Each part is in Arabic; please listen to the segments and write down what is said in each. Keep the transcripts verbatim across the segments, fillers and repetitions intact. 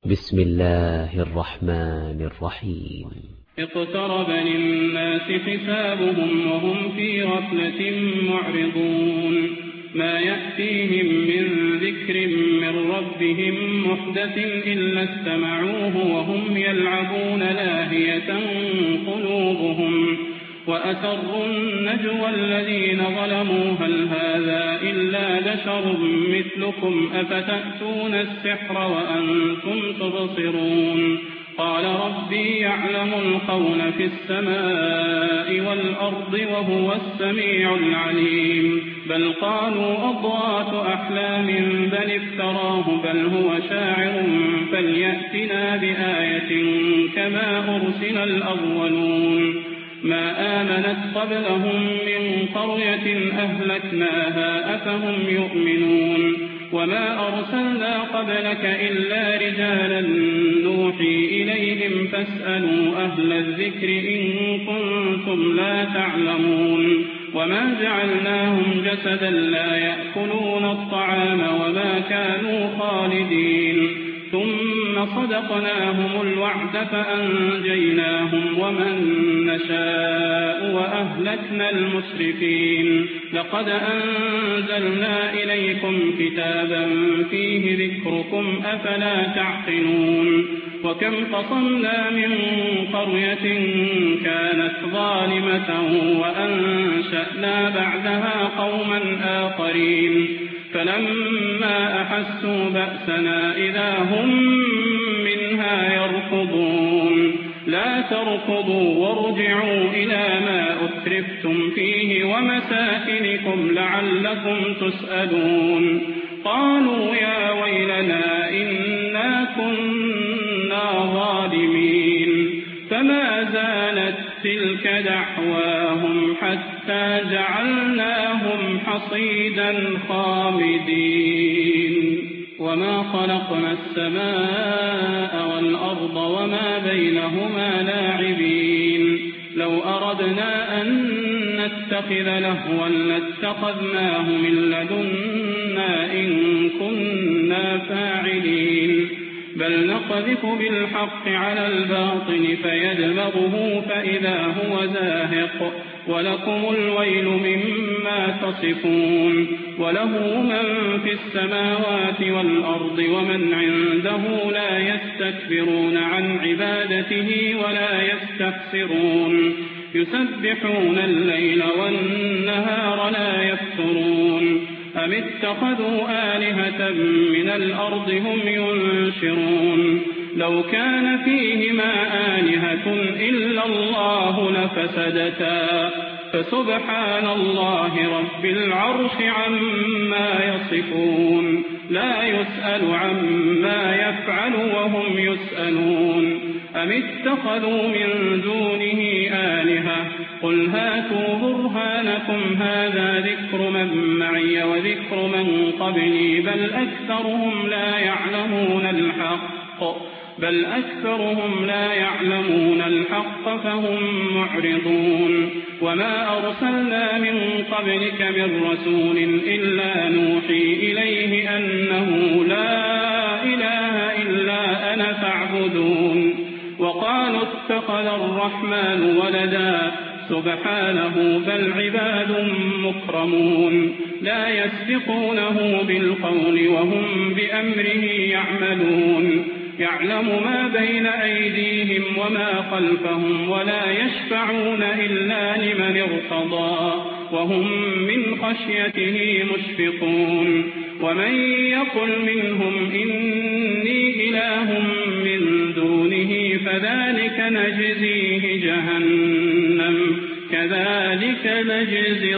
بسم الله الرحمن الرحيم اقترب للناس حسابهم وهم في غفلة معرضون ما يأتيهم من ذكر من ربهم محدث إلا استمعوه وهم يلعبون لاهية قلوبهم وأسروا النجوى الذين ظلموا هل هذا إلا بشر مثلكم أفتأتون السحر وأنتم تبصرون قال ربي يعلم القول في السماء والأرض وهو السميع العليم بل قالوا أضغاث أحلام بل افتراه بل هو شاعر فليأتنا بآية كما أرسل الأولون ما آمنت قبلهم من قرية أهلكناها أفهم يؤمنون وما أرسلنا قبلك إلا رجالا نوحي إليهم فاسألوا أهل الذكر إن كنتم لا تعلمون وما جعلناهم جسدا لا يأكلون الطعام وما كانوا خالدين ثم صدقناهم الوعد فأنجيناهم ومن نشاء وأهلكنا المسرفين لقد أنزلنا إليكم كتابا فيه ذكركم أفلا تعقلون وكم قصمنا من قرية كانت ظالمة وأنشأنا بعدها قوما آخرين فلما أحسوا بأسنا إذا هم منها يركضون لا تركضوا وارجعوا إلى ما أترفتم فيه ومساكنكم لعلكم تسألون قالوا يا ويلنا إنا كنا ظالمين فما زالت تلك دعواهم حتى جعلناهم حصيدا خامدين وما خلقنا السماء والأرض وما بينهما لاعبين لو أردنا أن نتخذ لهوا لاتخذناه من لدنا إن كنا فاعلين بل نقذف بالحق على الباطل فيدمغه فإذا هو زاهق ولكم الويل مما تصفون وله من في السماوات والأرض ومن عنده لا يستكبرون عن عبادته ولا يستحسرون يسبحون الليل والنهار لا يفترون أم اتخذوا آلهة من الأرض هم ينشرون لو كان فيهما آلهة إلا الله لفسدتا فسبحان الله رب العرش عما يصفون لا يسأل عما يفعل وهم يسألون أم اتخذوا من دونه آلهة قل هاتوا برهانكم هذا ذكر من معي وذكر من قبلي بل أكثرهم لا يعلمون الحق بل أكثرهم لا يعلمون الحق فهم معرضون وما أرسلنا من قبلك من رسول إلا نوحي إليه أنه لا إله إلا أنا فاعبدون وقالوا اتخذ الرحمن ولدا سبحانه بل عباد مكرمون لا يسبقونه بالقول وهم بأمره يعملون يعلم ما بين أيديهم وما خلفهم ولا يشفعون إلا لمن ارتضى وهم من خشيته مشفقون ومن يقل منهم إني إله من دونه فذلك نجزيه جهنم كذلك نجزي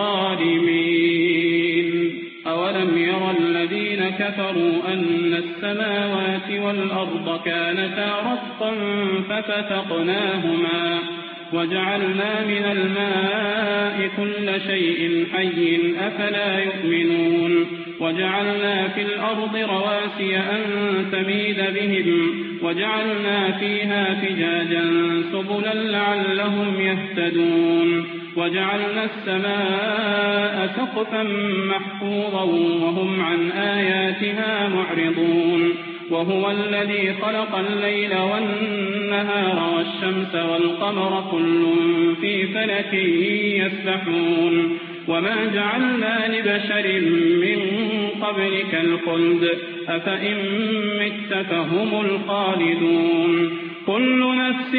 الظالمين أولم يرى الذين كفروا أن السماوات والأرض كانتا رتقا ففتقناهما وجعلنا من الماء كل شيء حي أفلا يؤمنون وجعلنا في الأرض رواسي أن تميد بهم وجعلنا فيها فجاجا سبلا لعلهم يهتدون وجعلنا السماء سقفا محفوظا وهم عن آياتها معرضون وهو الذي خلق الليل والنهار والشمس والقمر كل في فلك يسبحون وما جعلنا لبشر من قبلك الخلد أفإن مت فهم الخالدون كل نفس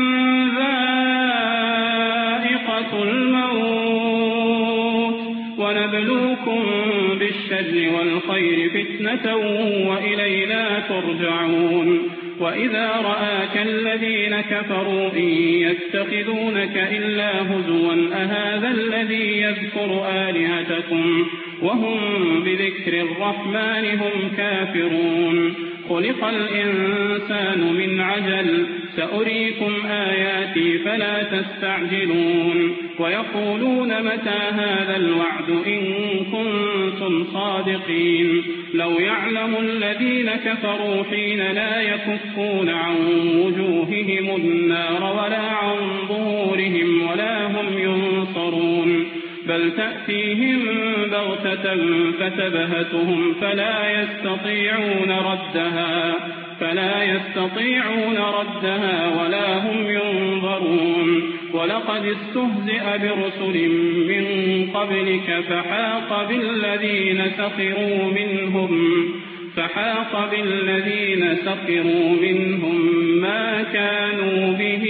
ذائقة الموت ونبلوكم بالشر والخير فتنة وإلينا ترجعون وإذا رآك الذين كفروا إن يتخذونك إلا هزوا أهذا الذي يذكر آلهتكم وهم بذكر الرحمن هم كافرون خلق الإنسان من عجل سأريكم آياتي فلا تستعجلون ويقولون متى هذا الوعد إن كنتم صادقين لو يعلم الذين كفروا حين لا يكفون عن وجوههم النار ولا عن ظهورهم ولا هم ينصرون بل تأتيهم بغتة فتبهتهم فلا يستطيعون ردها فلا يستطيعون ردها ولا هم ينظرون ولقد استهزئ برسل من قبلك فحاق بالذين سخروا منهم فحاق بالذين سخروا منهم ما كانوا به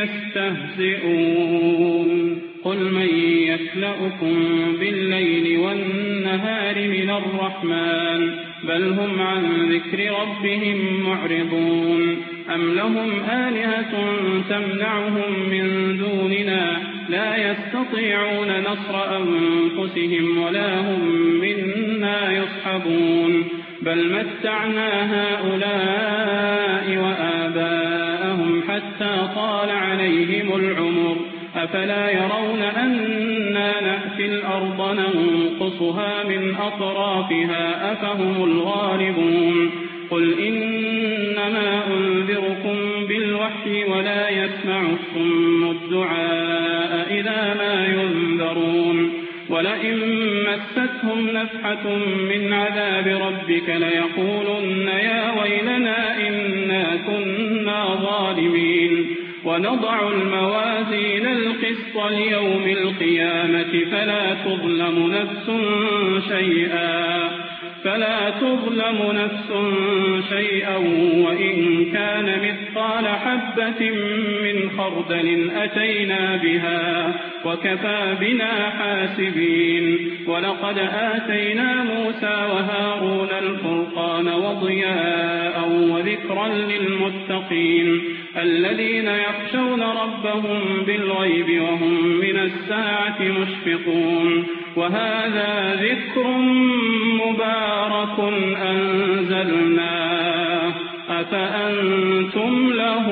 يستهزئون قل من يكلؤكم بالليل والنهار من الرحمن بل هم عن ذكر ربهم معرضون أم لهم آلهة تمنعهم من دوننا لا يستطيعون نصر أنفسهم ولا هم منا يصحبون بل متعنا هؤلاء وآباءهم حتى طال عليهم العمر أفلا يرون أنا نأتي الأرض ننقصها من أطرافها أفهم الغالبون قل إنما أنذركم بالوحي ولا يسمع الصم الدعاء إذا ما ينذرون ولئن مستهم نفحة من عذاب ربك ليقولن يا ويلنا إنا كنا ظالمين ونضع الموازين القسط ليوم القيامة فلا تظلم نفس شيئا فلا تظلم نفس شيئا وإن كان مثقال حبة من خردل أتينا بها وكفى بنا حاسبين ولقد آتينا موسى وهارون الفرقان وضياء وذكرا للمتقين الذين يخشون ربهم بالغيب وهم من الساعة مشفقون وهذا ذكر مبارك أنزلناه أفأنتم له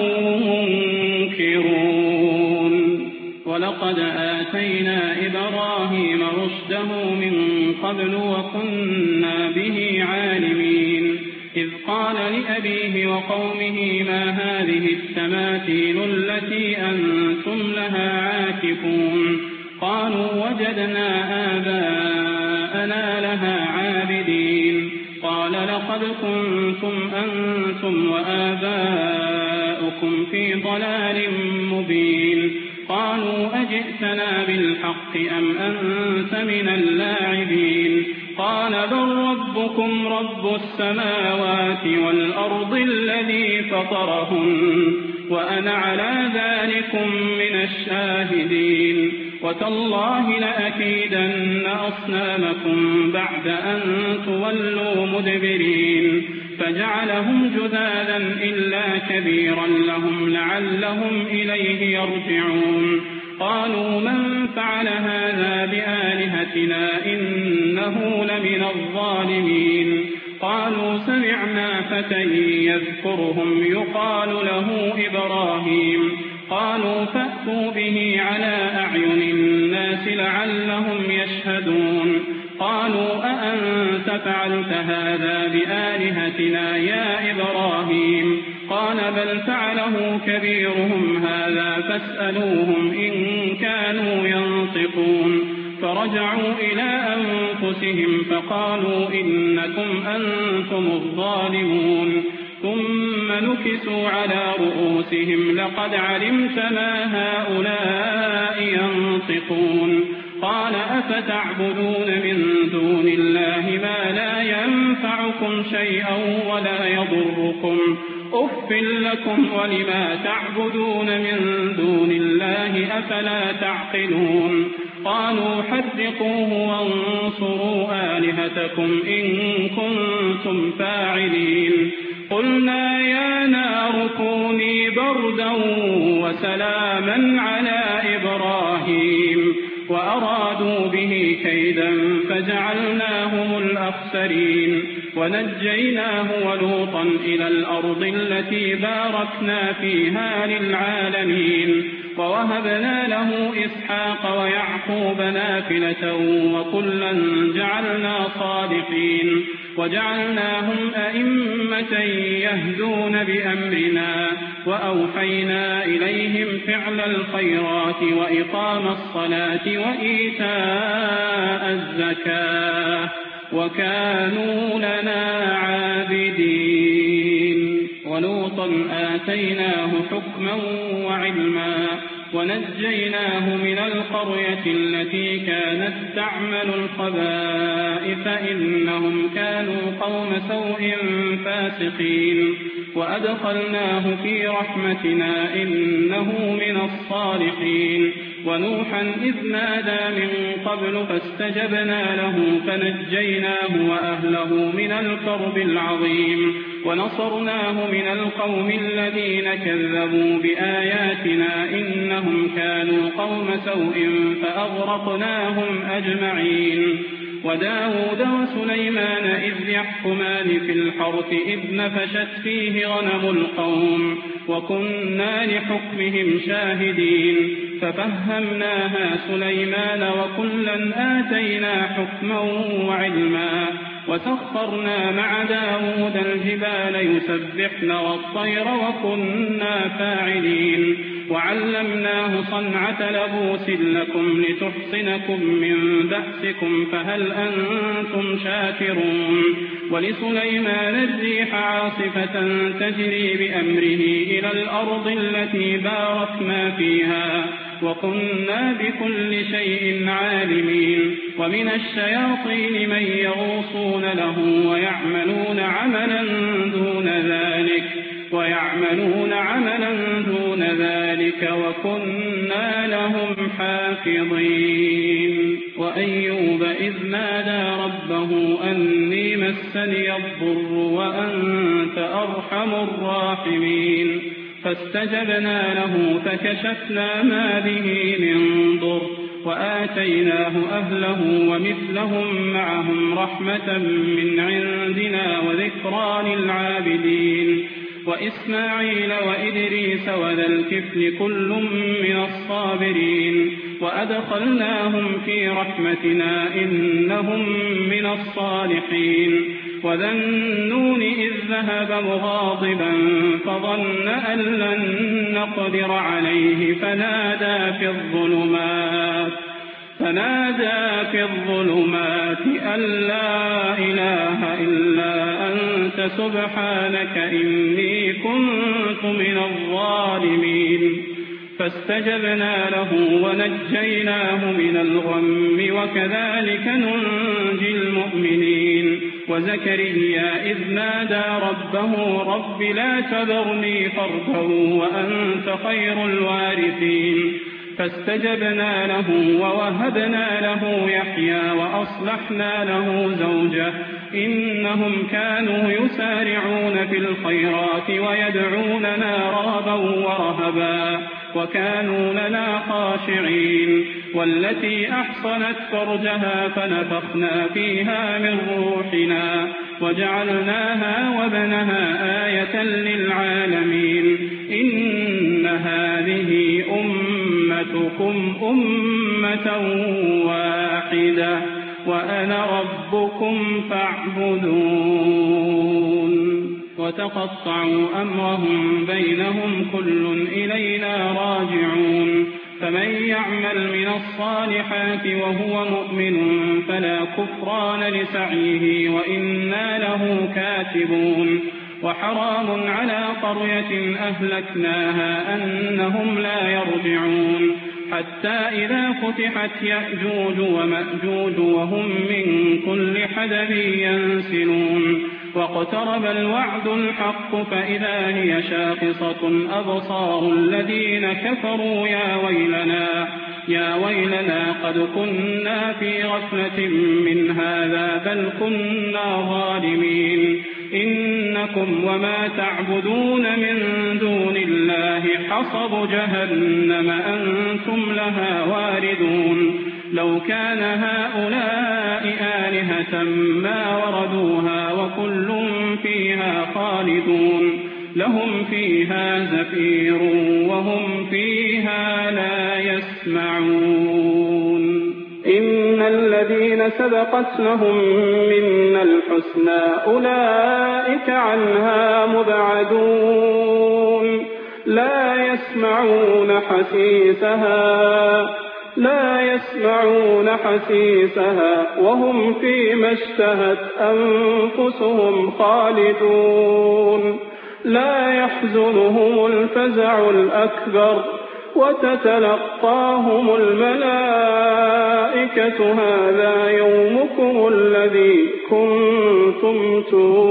منكرون ولقد آتينا إبراهيم رشده من قبل وكنا به عالمين إذ قال لأبيه وقومه ما هذه التماثيل التي أنتم لها عاكفون قالوا وجدنا آباءنا لها عابدين قال لقد كنتم أنتم وآباؤكم في ضلال مبين قالوا أجئتنا بالحق أم أنت من اللاعبين قال بل ربكم رب السماوات والأرض الذي فطرهن وأنا على ذلكم من الشاهدين وتالله لأكيدن أصنامكم بعد أن تولوا مدبرين فجعلهم جذاذا إلا كبيرا لهم لعلهم إليه يرجعون قالوا من فعل هذا بآلهتنا إنه لمن الظالمين قالوا سمعنا فتى يذكرهم يقال له إبراهيم قالوا فأتوا به على أعين الناس لعلهم يشهدون قالوا أأنت فعلت هذا بآلهتنا يا إبراهيم قال بل فعله كبيرهم هذا فاسألوهم إن كانوا ينطقون فرجعوا إلى أنفسهم فقالوا إنكم أنتم الظالمون ثم نكسوا على رؤوسهم لقد علمت ما هؤلاء ينطقون قال أفتعبدون من دون الله ما لا ينفعكم شيئا ولا يضركم أف لكم ولما تعبدون من دون الله أفلا تعقلون قالوا حرقوه وانصروا آلهتكم إن كنتم فاعلين قلنا يا نار كوني بردا وسلاما على إبراهيم وأرادوا به كيدا فجعلناهم الأخسرين ونجيناه ولوطا إلى الأرض التي باركنا فيها للعالمين ووهبنا له إسحاق ويعقوب نافلة وكلا جعلنا صالحين وجعلناهم أئمة يهدون بأمرنا وأوحينا إليهم فعل الخيرات وإقام الصلاة وإيتاء الزكاة وكانوا لنا عابدين ولوطا آتيناه حكما وعلما ونجيناه من القرية التي كانت تعمل الخبائث إنهم كانوا قوم سوء فاسقين وأدخلناه في رحمتنا إنه من الصالحين ونوحا إذ نادى من قبل فاستجبنا له فنجيناه وأهله من الكرب العظيم ونصرناه من القوم الذين كذبوا بآياتنا إنهم كانوا قوم سوء فأغرقناهم أجمعين وداود وسليمان إذ يحكمان في الحرث إذ نفشت فيه غنم القوم وكنا لحكمهم شاهدين ففهمناها سليمان وكلا آتينا حكما وعلما وسخرنا مع داود الجبال يسبحن والطير وكنا فاعلين وعلمناه صنعة لبوس لكم لتحصنكم من بأسكم فهل أنتم شاكرون ولسليمان الريح عاصفة تجري بأمره إلى الأرض التي باركنا فيها وكنا بكل شيء عالمين ومن الشياطين من يغوصون له ويعملون عملا دون ذلك ويعملون عملا دون ذلك وكنا لهم حافظين وأيوب إذ نادى ربه أني مسني الضر وأنت أرحم الراحمين فاستجبنا له فكشفنا ما به من ضر وآتيناه أهله ومثلهم معهم رحمة من عندنا وذكرى للعابدين وإسماعيل وإدريس وذا الكفل كل من الصابرين وأدخلناهم في رحمتنا إنهم من الصالحين وذا النون إذ ذهب مغاضبا فظن أن لن نقدر عليه فنادى في الظلمات فنادى في الظلمات أن لا إله إلا أنت سبحانك إني كنت من الظالمين فاستجبنا له ونجيناه من الغم وكذلك ننجي المؤمنين وزكريا إذ نادى ربه رب لا تذرني فردا وأنت خير الوارثين فاستجبنا له ووهبنا له يحيى وأصلحنا له زوجه إنهم كانوا يسارعون في الخيرات ويدعوننا رغبا ورهبا وكانوا لنا خاشعين والتي أحصنت فرجها فنفخنا فيها من روحنا وجعلناها وابنها آية للعالمين إن هذه أمتكم أمة واحدة وأنا ربكم فاعبدون وتقطعوا أمرهم بينهم كل إلينا راجعون فمن يعمل من الصالحات وهو مؤمن فلا كفران لسعيه وإنا له كاتبون وحرام على قرية أهلكناها أنهم لا يرجعون حتى إذا فتحت يأجوج ومأجوج وهم من كل حدب ينسلون واقترب الوعد الحق فإذا هي شاخصة أبصار الذين كفروا يا ويلنا يا ويلنا قد كنا في غفلة من هذا بل كنا ظالمين إنكم وما تعبدون من دون الله حصب جهنم أنتم لها واردون لو كان هؤلاء آلهة ما وردوها وكل فيها خالدون لهم فيها زفير وهم فيها لا يسمعون إن الذين سبقت لهم منا الحسنى أولئك عنها مبعدون لا يسمعون حسيسها لا يسمعون حسيسها وهم فيما اشتهت أنفسهم خالدون لا يحزنهم الفزع الأكبر وتتلقاهم الملائكة هذا يومكم الذي كنتم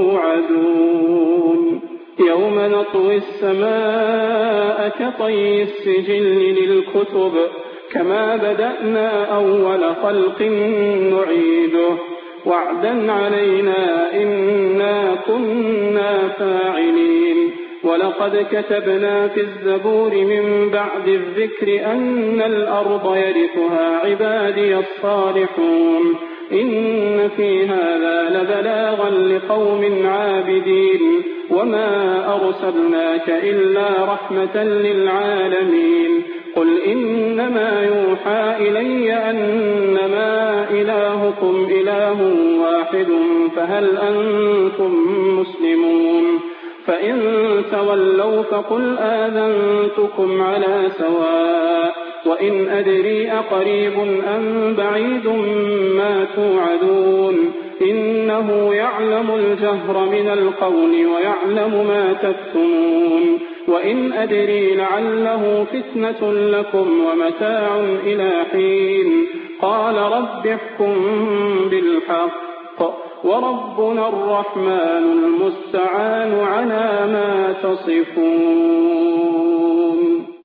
توعدون يوم نطوي السماء كطي السجل للكتب كما بدأنا أول خلق نعيده وعدا علينا إنا كنا فاعلين ولقد كتبنا في الزبور من بعد الذكر أن الأرض يرثها عبادي الصالحون إن في هذا لبلاغا لقوم عابدين وما أرسلناك إلا رحمة للعالمين قل إنما يوحى إلي أنما إلهكم إله واحد فهل أنتم مسلمون فإن تولوا فقل آذنتكم على سواء وإن أدري أقريب أم بعيد ما توعدون إنه يعلم الجهر من القول ويعلم ما تكتمون وإن أدري لعله فتنة لكم ومتاع إلى حين قال رب احكم بالحق وربنا الرحمن المستعان على ما تصفون